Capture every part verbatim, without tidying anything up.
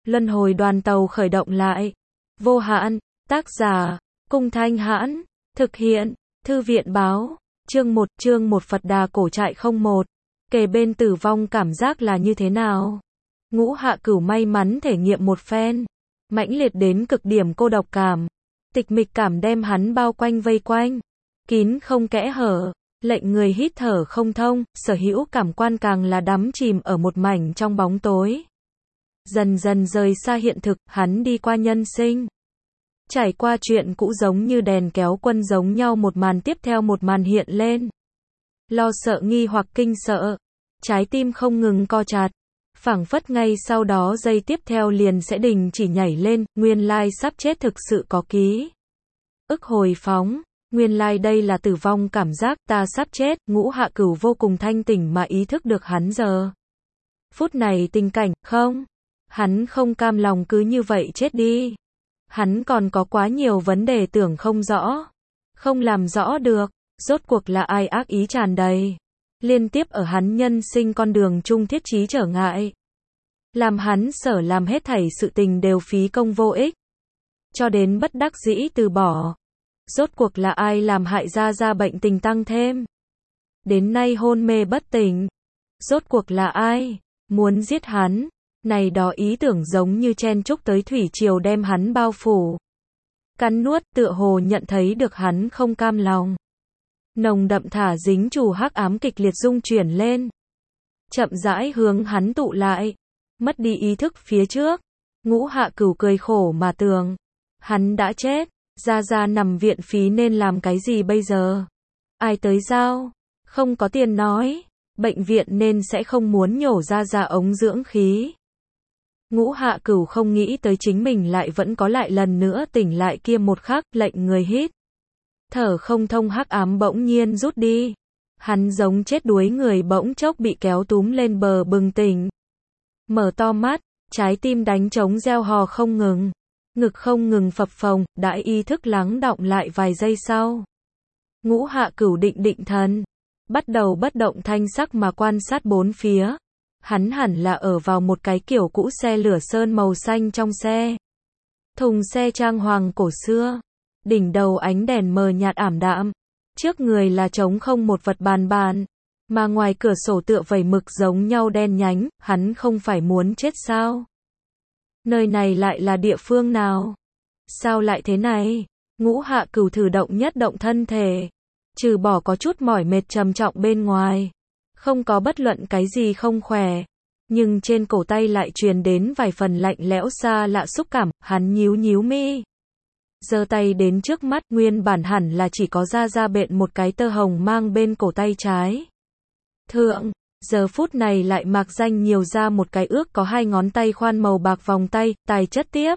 Luân hồi đoàn tàu khởi động lại. Vô hạn, tác giả, Cung Thanh Hãn, thực hiện, Thư viện báo, chương một, chương một Phật Đà cổ trại không một. Kề bên tử vong cảm giác là như thế nào? Ngũ Hạ Cửu may mắn thể nghiệm một phen, mãnh liệt đến cực điểm cô độc cảm, tịch mịch cảm đem hắn bao quanh vây quanh, kín không kẽ hở, lệnh người hít thở không thông, sở hữu cảm quan càng là đắm chìm ở một mảnh trong bóng tối. Dần dần rời xa hiện thực, hắn đi qua nhân sinh. Trải qua chuyện cũ giống như đèn kéo quân giống nhau, một màn tiếp theo một màn hiện lên. Lo sợ nghi hoặc kinh sợ, trái tim không ngừng co chặt, phảng phất ngay sau đó giây tiếp theo liền sẽ đình chỉ nhảy lên, nguyên lai sắp chết thực sự có ký. Ức hồi phóng, nguyên lai đây là tử vong cảm giác, ta sắp chết. Ngũ Hạ Cửu vô cùng thanh tỉnh mà ý thức được hắn giờ phút này tình cảnh, không, hắn không cam lòng cứ như vậy chết đi. Hắn còn có quá nhiều vấn đề tưởng không rõ, không làm rõ được, rốt cuộc là ai ác ý tràn đầy, liên tiếp ở hắn nhân sinh con đường chung thiết trí trở ngại, làm hắn sở làm hết thảy sự tình đều phí công vô ích, cho đến bất đắc dĩ từ bỏ. Rốt cuộc là ai làm hại Gia Gia bệnh tình tăng thêm, đến nay hôn mê bất tỉnh? Rốt cuộc là ai muốn giết hắn? Này đó ý tưởng giống như chen chúc tới thủy triều đem hắn bao phủ, cắn nuốt, tựa hồ nhận thấy được hắn không cam lòng. Nồng đậm thả dính chủ hắc ám kịch liệt dung chuyển lên, chậm rãi hướng hắn tụ lại, mất đi ý thức phía trước. Ngũ Hạ Cửu cười khổ mà tưởng, hắn đã chết, Gia Gia nằm viện phí nên làm cái gì bây giờ? Ai tới giao? Không có tiền nói, bệnh viện nên sẽ không muốn nhổ Gia Gia ống dưỡng khí. Ngũ Hạ Cửu không nghĩ tới chính mình lại vẫn có lại lần nữa tỉnh lại kia một khắc, lệnh người hít thở không thông, hắc ám bỗng nhiên rút đi. Hắn giống chết đuối người bỗng chốc bị kéo túm lên bờ bừng tỉnh. Mở to mắt, trái tim đánh trống reo hò không ngừng, ngực không ngừng phập phồng, đại ý thức lắng đọng lại vài giây sau. Ngũ Hạ Cửu định định thần, bắt đầu bất động thanh sắc mà quan sát bốn phía. Hắn hẳn là ở vào một cái kiểu cũ xe lửa sơn màu xanh trong xe. Thùng xe trang hoàng cổ xưa, đỉnh đầu ánh đèn mờ nhạt ảm đạm, trước người là trống không một vật bàn bàn, mà ngoài cửa sổ tựa vẩy mực giống nhau đen nhánh. Hắn không phải muốn chết sao? Nơi này lại là địa phương nào? Sao lại thế này? Ngũ Hạ Cửu thử động nhất động thân thể, trừ bỏ có chút mỏi mệt trầm trọng bên ngoài, không có bất luận cái gì không khỏe, nhưng trên cổ tay lại truyền đến vài phần lạnh lẽo xa lạ xúc cảm. Hắn nhíu nhíu mi, giơ tay đến trước mắt, nguyên bản hẳn là chỉ có Gia Gia bện một cái tơ hồng mang bên cổ tay trái thượng, giờ phút này lại mạc danh nhiều ra một cái ước có hai ngón tay khoan màu bạc vòng tay, tài chất tiếp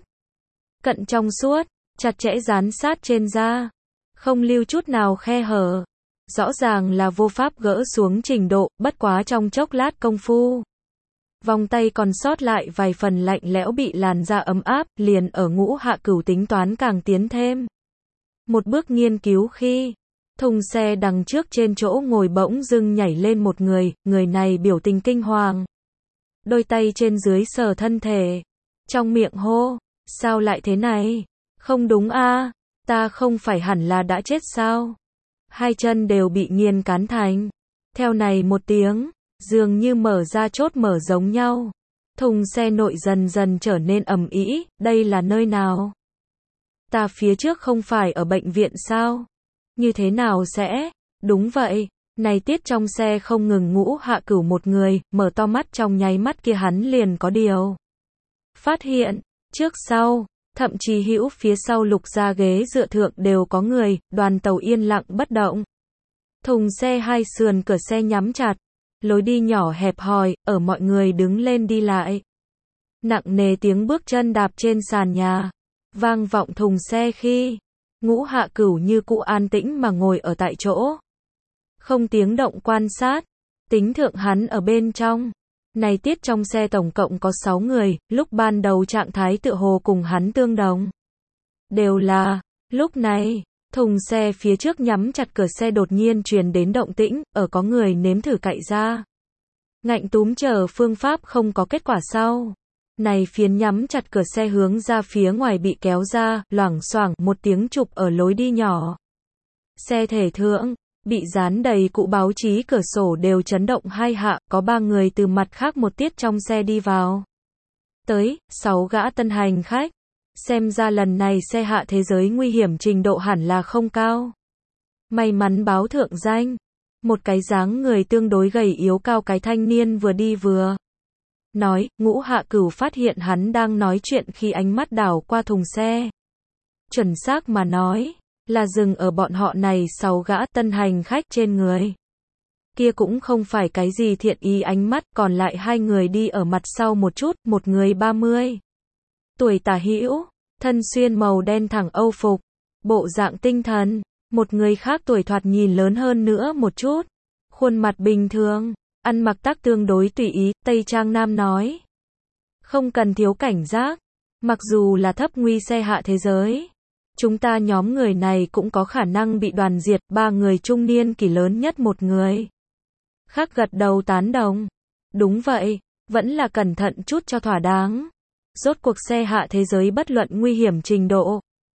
cận trong suốt, chặt chẽ dán sát trên da, không lưu chút nào khe hở. Rõ ràng là vô pháp gỡ xuống trình độ, bất quá trong chốc lát công phu, vòng tay còn sót lại vài phần lạnh lẽo bị làn da ấm áp, liền ở Ngũ Hạ Cửu tính toán càng tiến thêm một bước nghiên cứu khi, thùng xe đằng trước trên chỗ ngồi bỗng dưng nhảy lên một người, người này biểu tình kinh hoàng, đôi tay trên dưới sờ thân thể, trong miệng hô, sao lại thế này? Không đúng a, ta không phải hẳn là đã chết sao? Hai chân đều bị nghiền cán thành. Theo này một tiếng, dường như mở ra chốt mở giống nhau. Thùng xe nội dần dần trở nên ầm ĩ, đây là nơi nào? Ta phía trước không phải ở bệnh viện sao? Như thế nào sẽ? Đúng vậy, này tiết trong xe không ngừng Ngũ Hạ Cửu một người, mở to mắt trong nháy mắt kia hắn liền có điều phát hiện, trước sau, thậm chí hữu phía sau lục gia ghế dựa thượng đều có người, đoàn tàu yên lặng bất động. Thùng xe hai sườn cửa xe nhắm chặt, lối đi nhỏ hẹp hòi, ở mọi người đứng lên đi lại. Nặng nề tiếng bước chân đạp trên sàn nhà, vang vọng thùng xe khi, Ngũ Hạ Cửu như cũ an tĩnh mà ngồi ở tại chỗ. Không tiếng động quan sát, tính thượng hắn ở bên trong. Này tiết trong xe tổng cộng có sáu người, lúc ban đầu trạng thái tựa hồ cùng hắn tương đồng. Đều là, lúc này, thùng xe phía trước nhắm chặt cửa xe đột nhiên truyền đến động tĩnh, ở có người nếm thử cậy ra. Ngạnh túm chờ phương pháp không có kết quả sau. Này phiến nhắm chặt cửa xe hướng ra phía ngoài bị kéo ra, loảng xoảng một tiếng chụp ở lối đi nhỏ. Xe thể thượng, bị dán đầy cụ báo chí cửa sổ đều chấn động hai hạ, có ba người từ mặt khác một tiết trong xe đi vào. Tới, sáu gã tân hành khách. Xem ra lần này xe hạ thế giới nguy hiểm trình độ hẳn là không cao. May mắn báo thượng danh. Một cái dáng người tương đối gầy yếu cao cái thanh niên vừa đi vừa nói, Ngũ Hạ Cửu phát hiện hắn đang nói chuyện khi ánh mắt đảo qua thùng xe. Chuẩn xác mà nói, là dừng ở bọn họ này sáu gã tân hành khách trên người. Kia cũng không phải cái gì thiện ý ánh mắt, còn lại hai người đi ở mặt sau một chút, một người ba mươi tuổi tả hữu, thân xuyên màu đen thẳng Âu phục, bộ dạng tinh thần, một người khác tuổi thoạt nhìn lớn hơn nữa một chút, khuôn mặt bình thường, ăn mặc tác tương đối tùy ý, Tây Trang Nam nói. Không cần thiếu cảnh giác, mặc dù là thấp nguy xe hạ thế giới, chúng ta nhóm người này cũng có khả năng bị đoàn diệt, ba người trung niên kỷ lớn nhất một người. Khác gật đầu tán đồng. Đúng vậy, vẫn là cẩn thận chút cho thỏa đáng. Rốt cuộc xe hạ thế giới bất luận nguy hiểm trình độ.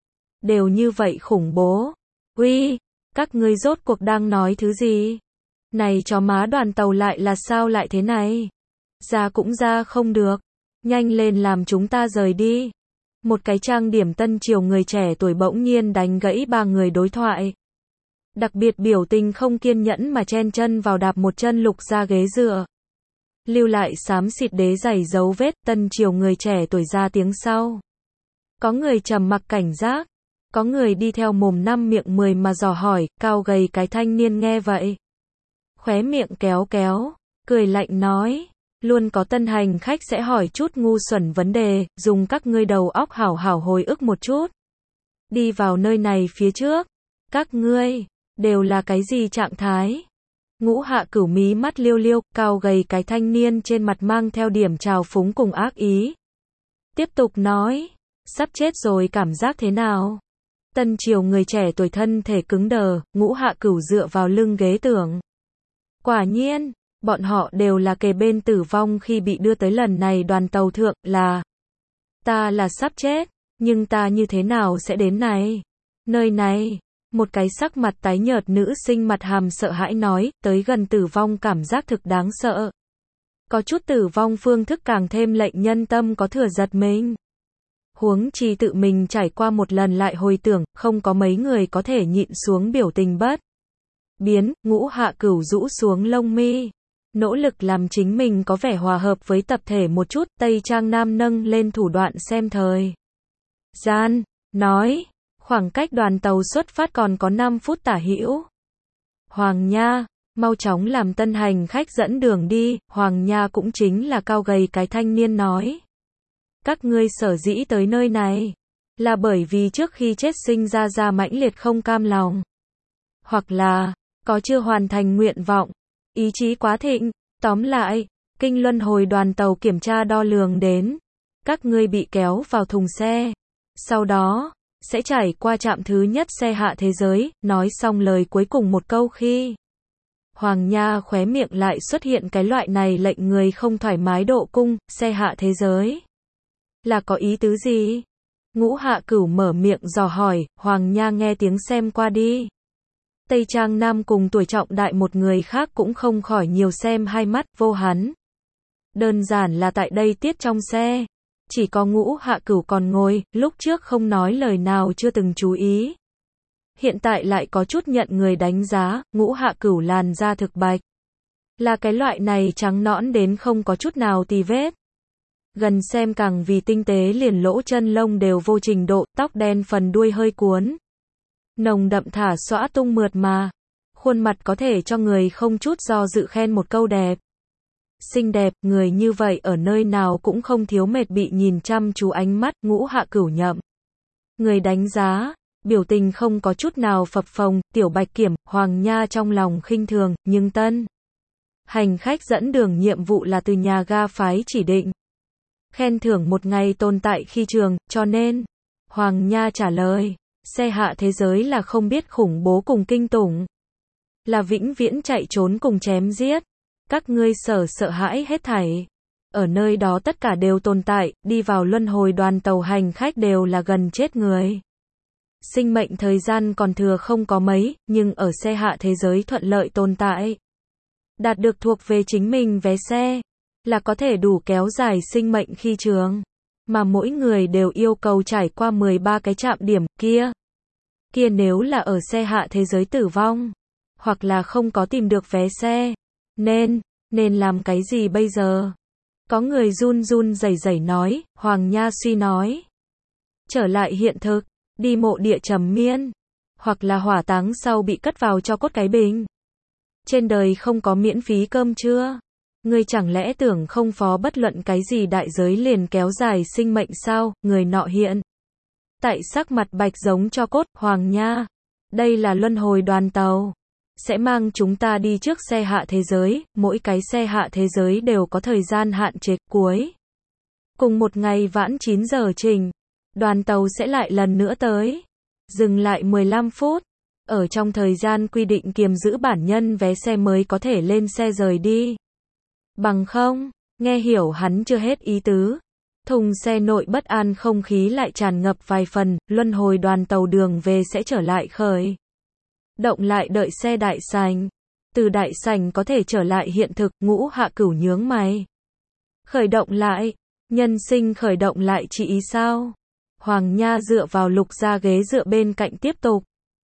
Đều như vậy khủng bố. Uy, các ngươi rốt cuộc đang nói thứ gì? Này chó má đoàn tàu lại là sao lại thế này? Ra cũng ra không được. Nhanh lên làm chúng ta rời đi. Một cái trang điểm tân triều người trẻ tuổi bỗng nhiên đánh gãy ba người đối thoại. Đặc biệt biểu tình không kiên nhẫn mà chen chân vào đạp một chân lục ra ghế dựa. Lưu lại xám xịt đế giày dấu vết, tân triều người trẻ tuổi ra tiếng sau. Có người trầm mặc cảnh giác, có người đi theo mồm năm miệng mười mà dò hỏi, cao gầy cái thanh niên nghe vậy. Khóe miệng kéo kéo, cười lạnh nói, luôn có tân hành khách sẽ hỏi chút ngu xuẩn vấn đề, dùng các ngươi đầu óc hảo hảo hồi ức một chút. Đi vào nơi này phía trước, các ngươi đều là cái gì trạng thái? Ngũ Hạ Cửu mí mắt liêu liêu, cao gầy cái thanh niên trên mặt mang theo điểm trào phúng cùng ác ý. Tiếp tục nói, sắp chết rồi cảm giác thế nào? Tân triều người trẻ tuổi thân thể cứng đờ, Ngũ Hạ Cửu dựa vào lưng ghế tưởng. Quả nhiên, bọn họ đều là kề bên tử vong khi bị đưa tới lần này đoàn tàu thượng, là ta là sắp chết, nhưng ta như thế nào sẽ đến này? Nơi này, một cái sắc mặt tái nhợt nữ sinh mặt hàm sợ hãi nói, tới gần tử vong cảm giác thực đáng sợ. Có chút tử vong phương thức càng thêm lệnh nhân tâm có thừa giật mình. Huống chi tự mình trải qua một lần lại hồi tưởng, không có mấy người có thể nhịn xuống biểu tình bất biến. Ngũ Hạ Cửu rũ xuống lông mi, nỗ lực làm chính mình có vẻ hòa hợp với tập thể một chút. Tây Trang Nam nâng lên thủ đoạn xem thời gian, nói, khoảng cách đoàn tàu xuất phát còn có năm phút tả hữu. Hoàng Nha, mau chóng làm tân hành khách dẫn đường đi. Hoàng Nha cũng chính là cao gầy cái thanh niên nói. Các ngươi sở dĩ tới nơi này, là bởi vì trước khi chết sinh ra ra mãnh liệt không cam lòng. Hoặc là, có chưa hoàn thành nguyện vọng, ý chí quá thịnh. Tóm lại, kinh luân hồi đoàn tàu kiểm tra đo lường đến. Các ngươi bị kéo vào thùng xe. Sau đó, sẽ trải qua trạm thứ nhất xe hạ thế giới. Nói xong lời cuối cùng một câu khi Hoàng Nha khóe miệng lại xuất hiện cái loại này lệnh người không thoải mái độ cung. Xe hạ thế giới là có ý tứ gì? Ngũ Hạ Cửu mở miệng dò hỏi. Hoàng Nha nghe tiếng xem qua đi. Tây Trang Nam cùng tuổi trọng đại một người khác cũng không khỏi nhiều xem hai mắt vô hắn. Đơn giản là tại đây tiết trong xe, chỉ có Ngũ Hạ Cửu còn ngồi, lúc trước không nói lời nào chưa từng chú ý. Hiện tại lại có chút nhận người đánh giá, Ngũ Hạ Cửu làn da thực bạch. Là cái loại này trắng nõn đến không có chút nào tì vết. Gần xem càng vì tinh tế liền lỗ chân lông đều vô trình độ, tóc đen phần đuôi hơi cuốn. Nồng đậm thả xõa tung mượt mà. Khuôn mặt có thể cho người không chút do dự khen một câu đẹp. Xinh đẹp, người như vậy ở nơi nào cũng không thiếu mệt bị nhìn chăm chú ánh mắt. Ngũ Hạ Cửu nhậm người đánh giá, biểu tình không có chút nào phập phồng. Tiểu Bạch Kiểm, Hoàng Nha trong lòng khinh thường, nhưng tân hành khách dẫn đường nhiệm vụ là từ nhà ga phái chỉ định. Khen thưởng một ngày tồn tại khi trường, cho nên Hoàng Nha trả lời, xe hạ thế giới là không biết khủng bố cùng kinh tủng, là vĩnh viễn chạy trốn cùng chém giết. Các ngươi sở sợ hãi hết thảy. ở nơi đó tất cả đều tồn tại, đi vào luân hồi đoàn tàu hành khách đều là gần chết người. Sinh mệnh thời gian còn thừa không có mấy, nhưng ở xe hạ thế giới thuận lợi tồn tại. Đạt được thuộc về chính mình vé xe, là có thể đủ kéo dài sinh mệnh khi trường. Mà mỗi người đều yêu cầu trải qua mười ba cái trạm điểm kia. Kia nếu là ở xe hạ thế giới tử vong, hoặc là không có tìm được vé xe, nên, nên làm cái gì bây giờ? Có người run run rẩy rẩy nói, Hoàng Nha suy nói. Trở lại hiện thực, đi mộ địa trầm miên, hoặc là hỏa táng sau bị cất vào cho cốt cái bình. Trên đời không có miễn phí cơm trưa. Ngươi chẳng lẽ tưởng không phó bất luận cái gì đại giới liền kéo dài sinh mệnh sao? Người nọ hiện tại sắc mặt bạch giống cho cốt, Hoàng Nha. Đây là luân hồi đoàn tàu. Sẽ mang chúng ta đi trước xe hạ thế giới, mỗi cái xe hạ thế giới đều có thời gian hạn chế cuối. Cùng một ngày vãn chín giờ trình, đoàn tàu sẽ lại lần nữa tới. Dừng lại mười lăm phút. Ở trong thời gian quy định kiềm giữ bản nhân vé xe mới có thể lên xe rời đi. Bằng không, nghe hiểu hắn chưa hết ý tứ. Thùng xe nội bất an không khí lại tràn ngập vài phần, luân hồi đoàn tàu đường về sẽ trở lại khởi. Động lại đợi xe đại sảnh. Từ đại sảnh có thể trở lại hiện thực, Ngũ Hạ Cửu nhướng mày. Khởi động lại, nhân sinh khởi động lại chỉ ý sao? Hoàng Nha dựa vào Lục Gia ghế dựa bên cạnh tiếp tục.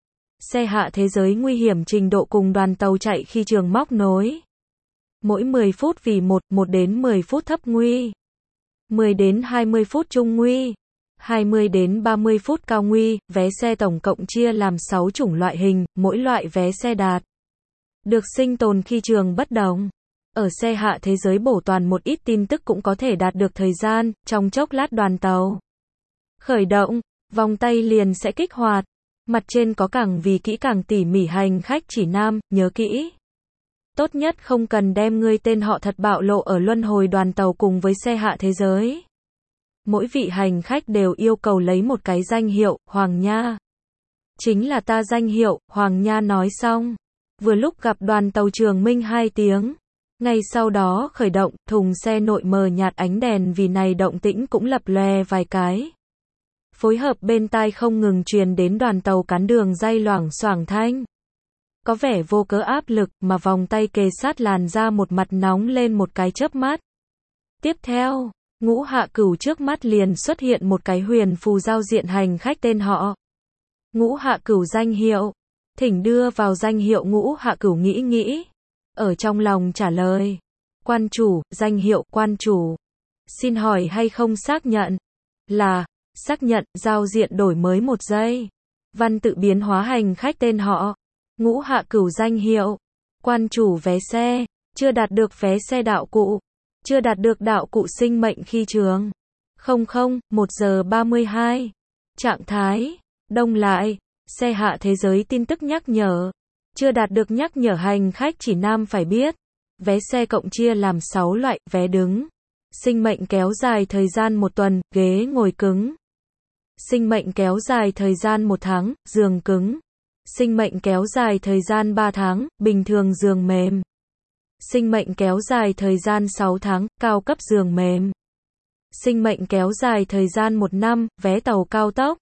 Xe hạ thế giới nguy hiểm trình độ cùng đoàn tàu chạy khi trường móc nối. Mỗi mười phút vì một, một đến mười phút thấp nguy. mười đến hai mươi phút trung nguy. hai mươi đến ba mươi phút cao nguy, vé xe tổng cộng chia làm sáu chủng loại hình, mỗi loại vé xe đạt được sinh tồn khi trường bất đồng. Ở xe hạ thế giới bổ toàn một ít tin tức cũng có thể đạt được thời gian, trong chốc lát đoàn tàu khởi động, vòng tay liền sẽ kích hoạt. Mặt trên có càng vì kỹ càng tỉ mỉ hành khách chỉ nam, nhớ kỹ. Tốt nhất không cần đem ngươi tên họ thật bạo lộ ở luân hồi đoàn tàu cùng với xe hạ thế giới. Mỗi vị hành khách đều yêu cầu lấy một cái danh hiệu, Hoàng Nha. Chính là ta danh hiệu, Hoàng Nha nói xong. Vừa lúc gặp đoàn tàu Trường Minh hai tiếng. Ngay sau đó khởi động, thùng xe nội mờ nhạt ánh đèn vì này động tĩnh cũng lập lòe vài cái. Phối hợp bên tai không ngừng truyền đến đoàn tàu cán đường day loảng xoảng thanh. Có vẻ vô cớ áp lực mà vòng tay kề sát làn da một mặt nóng lên một cái chớp mắt. Tiếp theo, Ngũ Hạ Cửu trước mắt liền xuất hiện một cái huyền phù giao diện hành khách tên họ. Ngũ Hạ Cửu danh hiệu. Thỉnh đưa vào danh hiệu. Ngũ Hạ Cửu nghĩ nghĩ. Ở trong lòng trả lời. Quan chủ, danh hiệu quan chủ. Xin hỏi hay không xác nhận? Là, xác nhận, giao diện đổi mới một giây. Văn tự biến hóa hành khách tên họ. Ngũ Hạ Cửu danh hiệu. Quan chủ vé xe. Chưa đạt được vé xe đạo cụ. Chưa đạt được đạo cụ sinh mệnh khi trường. Không không, một giờ ba mươi hai. Trạng thái. Đông lại. Xe hạ thế giới tin tức nhắc nhở. Chưa đạt được nhắc nhở hành khách chỉ nam phải biết. Vé xe cộng chia làm sáu loại, vé đứng. Sinh mệnh kéo dài thời gian một tuần, ghế ngồi cứng. Sinh mệnh kéo dài thời gian một tháng, giường cứng. Sinh mệnh kéo dài thời gian ba tháng, bình thường giường mềm. Sinh mệnh kéo dài thời gian sáu tháng, cao cấp giường mềm. Sinh mệnh kéo dài thời gian một năm, vé tàu cao tốc.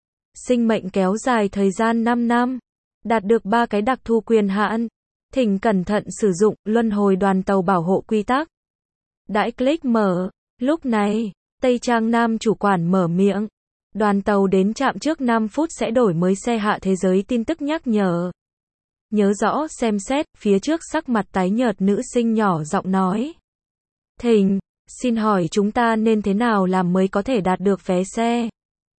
Sinh mệnh kéo dài thời gian năm năm. Đạt được ba cái đặc thù quyền hạn. Thỉnh cẩn thận sử dụng, luân hồi đoàn tàu bảo hộ quy tắc. Đãi click mở. Lúc này, Tây Trang Nam chủ quản mở miệng. Đoàn tàu đến trạm trước năm phút sẽ đổi mới xe hạ thế giới tin tức nhắc nhở. Nhớ rõ xem xét, phía trước sắc mặt tái nhợt nữ sinh nhỏ giọng nói. Thỉnh, xin hỏi chúng ta nên thế nào làm mới có thể đạt được vé xe?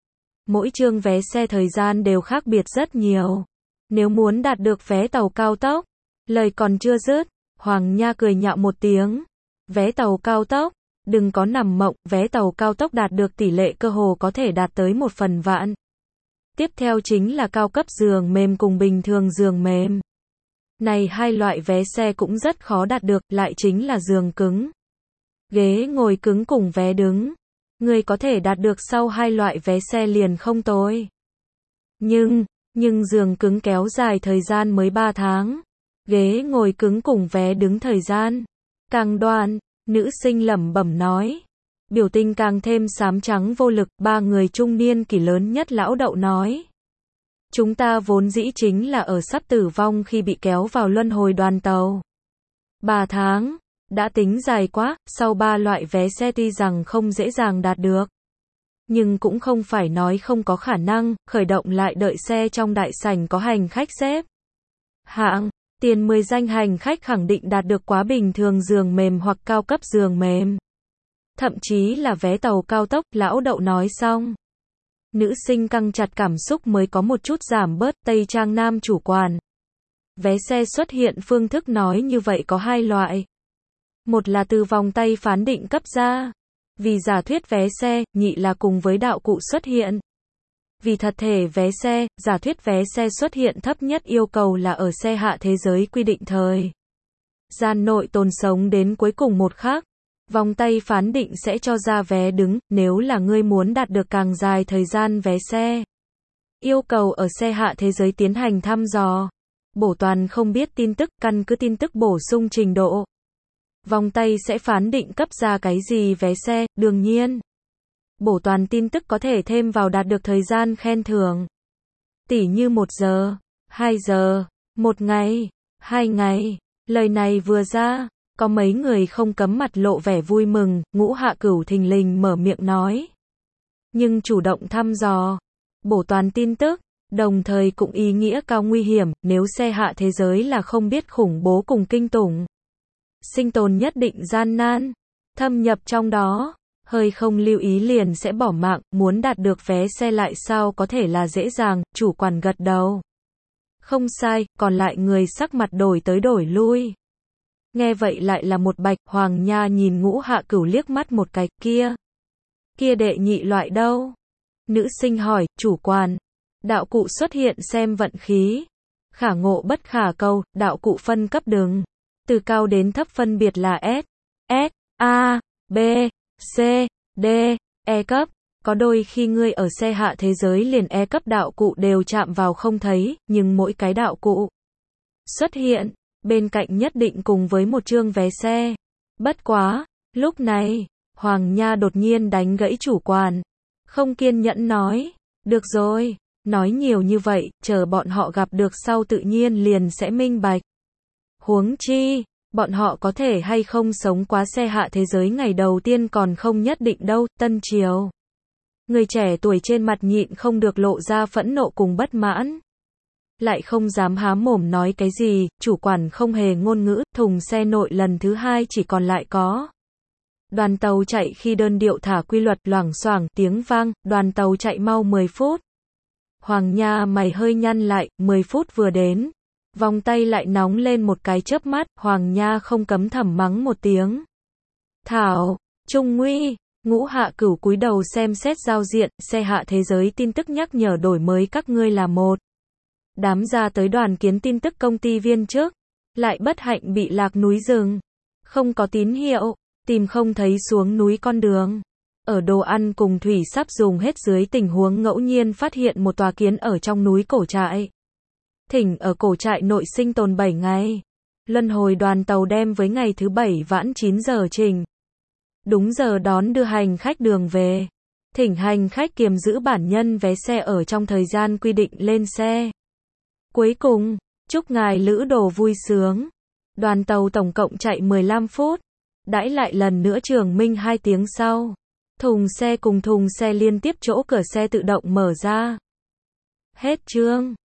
Mỗi chương vé xe thời gian đều khác biệt rất nhiều. Nếu muốn đạt được vé tàu cao tốc, lời còn chưa dứt, Hoàng Nha cười nhạo một tiếng. Vé tàu cao tốc, đừng có nằm mộng, vé tàu cao tốc đạt được tỷ lệ cơ hồ có thể đạt tới một phần vạn. Tiếp theo chính là cao cấp giường mềm cùng bình thường giường mềm. Này hai loại vé xe cũng rất khó đạt được, lại chính là giường cứng. Ghế ngồi cứng cùng vé đứng. Người có thể đạt được sau hai loại vé xe liền không tồi. Nhưng, nhưng giường cứng kéo dài thời gian mới ba tháng. Ghế ngồi cứng cùng vé đứng thời gian càng đoạn. Nữ sinh lẩm bẩm nói. Biểu tình càng thêm xám trắng vô lực, ba người trung niên kỷ lớn nhất lão Đậu nói. Chúng ta vốn dĩ chính là ở sắp tử vong khi bị kéo vào luân hồi đoàn tàu. Ba tháng, đã tính dài quá, sau ba loại vé xe tuy rằng không dễ dàng đạt được. Nhưng cũng không phải nói không có khả năng, khởi động lại đợi xe trong đại sảnh có hành khách xếp hạng, tiền mười danh hành khách khẳng định đạt được quá bình thường giường mềm hoặc cao cấp giường mềm. Thậm chí là vé tàu cao tốc, lão Đậu nói xong. Nữ sinh căng chặt cảm xúc mới có một chút giảm bớt, Tây Trang nam chủ quản. Vé xe xuất hiện phương thức nói như vậy có hai loại. Một là từ vòng tay phán định cấp ra. Vì giả thuyết vé xe, nhị là cùng với đạo cụ xuất hiện. Vì thật thể vé xe, giả thuyết vé xe xuất hiện thấp nhất yêu cầu là ở xe hạ thế giới quy định thời gian nội tồn sống đến cuối cùng một khắc. Vòng tay phán định sẽ cho ra vé đứng, nếu là ngươi muốn đạt được càng dài thời gian vé xe. Yêu cầu ở xe hạ thế giới tiến hành thăm dò. Bổ toàn không biết tin tức, căn cứ tin tức bổ sung trình độ. Vòng tay sẽ phán định cấp ra cái gì vé xe, đương nhiên. Bổ toàn tin tức có thể thêm vào đạt được thời gian khen thưởng. Tỉ như một giờ, hai giờ, một ngày, hai ngày. Lời này vừa ra, có mấy người không cấm mặt lộ vẻ vui mừng, Ngũ Hạ Cửu thình lình mở miệng nói. Nhưng chủ động thăm dò, bổ toàn tin tức, đồng thời cũng ý nghĩa cao nguy hiểm, nếu xe hạ thế giới là không biết khủng bố cùng kinh tủng. Sinh tồn nhất định gian nan, thâm nhập trong đó, hơi không lưu ý liền sẽ bỏ mạng, muốn đạt được vé xe lại sao có thể là dễ dàng, chủ quản gật đầu. Không sai, còn lại người sắc mặt đổi tới đổi lui. Nghe vậy lại là một bạch, Hoàng Nha nhìn Ngũ Hạ Cửu liếc mắt một cái, kia. Kia đệ nhị loại đâu? Nữ sinh hỏi, chủ quản. Đạo cụ xuất hiện xem vận khí. Khả ngộ bất khả cầu, đạo cụ phân cấp đường. Từ cao đến thấp phân biệt là S, S, A, B, C, D, E cấp. Có đôi khi ngươi ở xe hạ thế giới liền E cấp đạo cụ đều chạm vào không thấy, nhưng mỗi cái đạo cụ xuất hiện, bên cạnh nhất định cùng với một chương vé xe. Bất quá, lúc này, Hoàng Nha đột nhiên đánh gãy chủ quản. Không kiên nhẫn nói, được rồi, nói nhiều như vậy, chờ bọn họ gặp được sau tự nhiên liền sẽ minh bạch. Huống chi, bọn họ có thể hay không sống quá xe hạ thế giới ngày đầu tiên còn không nhất định đâu, Tân Triều. Người trẻ tuổi trên mặt nhịn không được lộ ra phẫn nộ cùng bất mãn. Lại không dám há mồm nói cái gì, chủ quản không hề ngôn ngữ, thùng xe nội lần thứ hai chỉ còn lại có. Đoàn tàu chạy khi đơn điệu thả quy luật loảng xoảng tiếng vang, đoàn tàu chạy mau mười phút. Hoàng Nha mày hơi nhăn lại, mười phút vừa đến. Vòng tay lại nóng lên một cái chớp mắt, Hoàng Nha không cấm thầm mắng một tiếng. Thảo, Trung Nguy, Ngũ Hạ Cửu cúi đầu xem xét giao diện, xe hạ thế giới tin tức nhắc nhở đổi mới các ngươi là một. Đám ra tới đoàn kiến tin tức công ty viên trước, lại bất hạnh bị lạc núi rừng. Không có tín hiệu, tìm không thấy xuống núi con đường. Ở đồ ăn cùng thủy sắp dùng hết dưới tình huống ngẫu nhiên phát hiện một tòa kiến ở trong núi cổ trại. Thỉnh ở cổ trại nội sinh tồn bảy ngày. Luân hồi đoàn tàu đem với ngày thứ bảy vãn chín giờ trình. Đúng giờ đón đưa hành khách đường về. Thỉnh hành khách kiềm giữ bản nhân vé xe ở trong thời gian quy định lên xe. Cuối cùng, chúc ngài lữ đồ vui sướng. Đoàn tàu tổng cộng chạy mười lăm phút. Đãi lại lần nữa trường minh hai tiếng sau. Thùng xe cùng thùng xe liên tiếp chỗ cửa xe tự động mở ra. Hết chương.